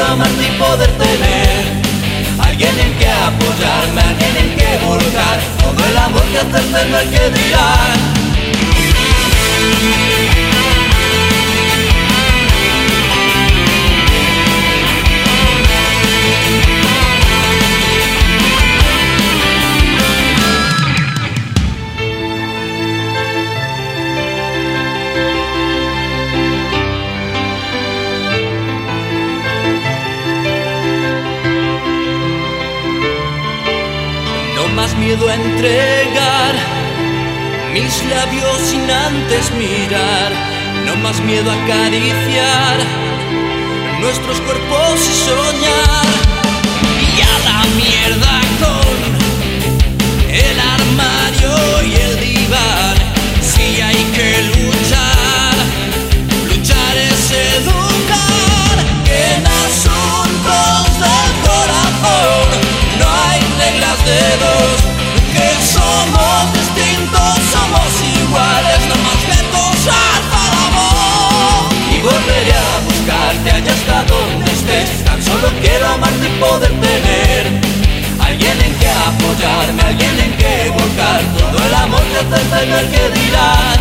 amarte y poder tener alguien en que apoyarme, alguien en que volcar todo el amor que hacerte no hay que dirán. Más miedo a entregar mis labios sin antes mirar, no más miedo a acariciar nuestros cuerpos y soñar. Y a la mierda con el armario y el diván, si hay que luchar, luchar es educar, que en asuntos del corazón no hay reglas de dos, que somos distintos, somos iguales, no más vetos alza la voz. Y volveré a buscarte allá hasta donde estés, tan solo quiero amarte y poder tener alguien en que apoyarme, alguien en que volcar todo el amor que hacerte no el que dirán.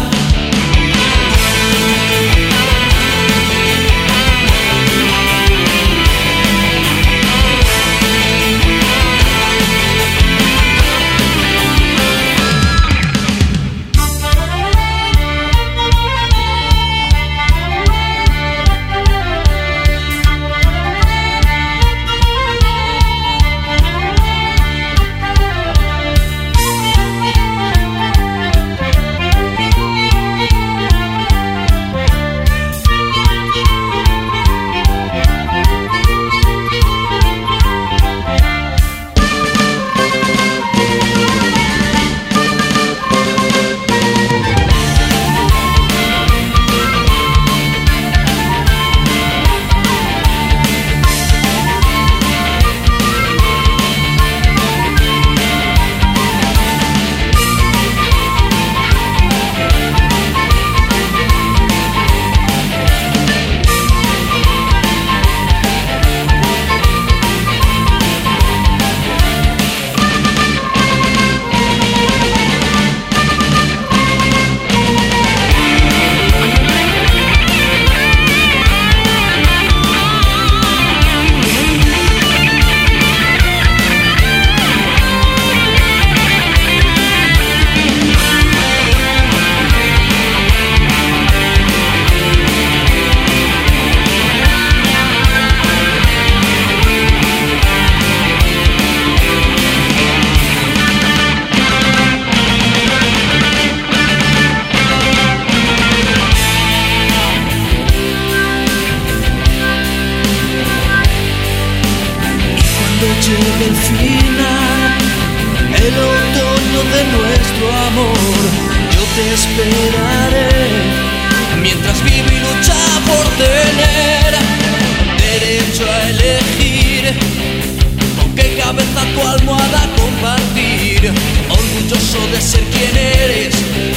Llega el final, el otoño de nuestro amor, yo te esperaré, mientras vivo y lucha por tener derecho a elegir con qué cabeza tu almohada compartir, orgulloso de ser quien eres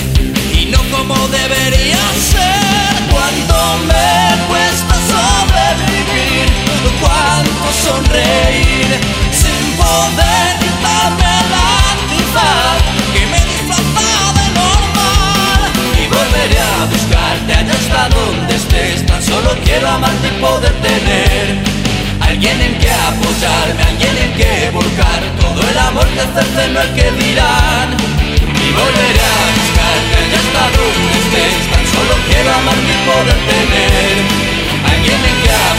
y no como debería ser. Cuánto me cuesta sobrevivir, cuánto sonreír sin poder quitarme la antifaz que me disfraza de normal. Y volveré a buscarte allá hasta donde estés, tan solo quiero amarte y poder tener alguien en que apoyarme, alguien en que volcar todo el amor que hacerte no el que dirán. Y volveré a buscarte allá hasta donde estés, tan solo quiero amarte y poder tener alguien en que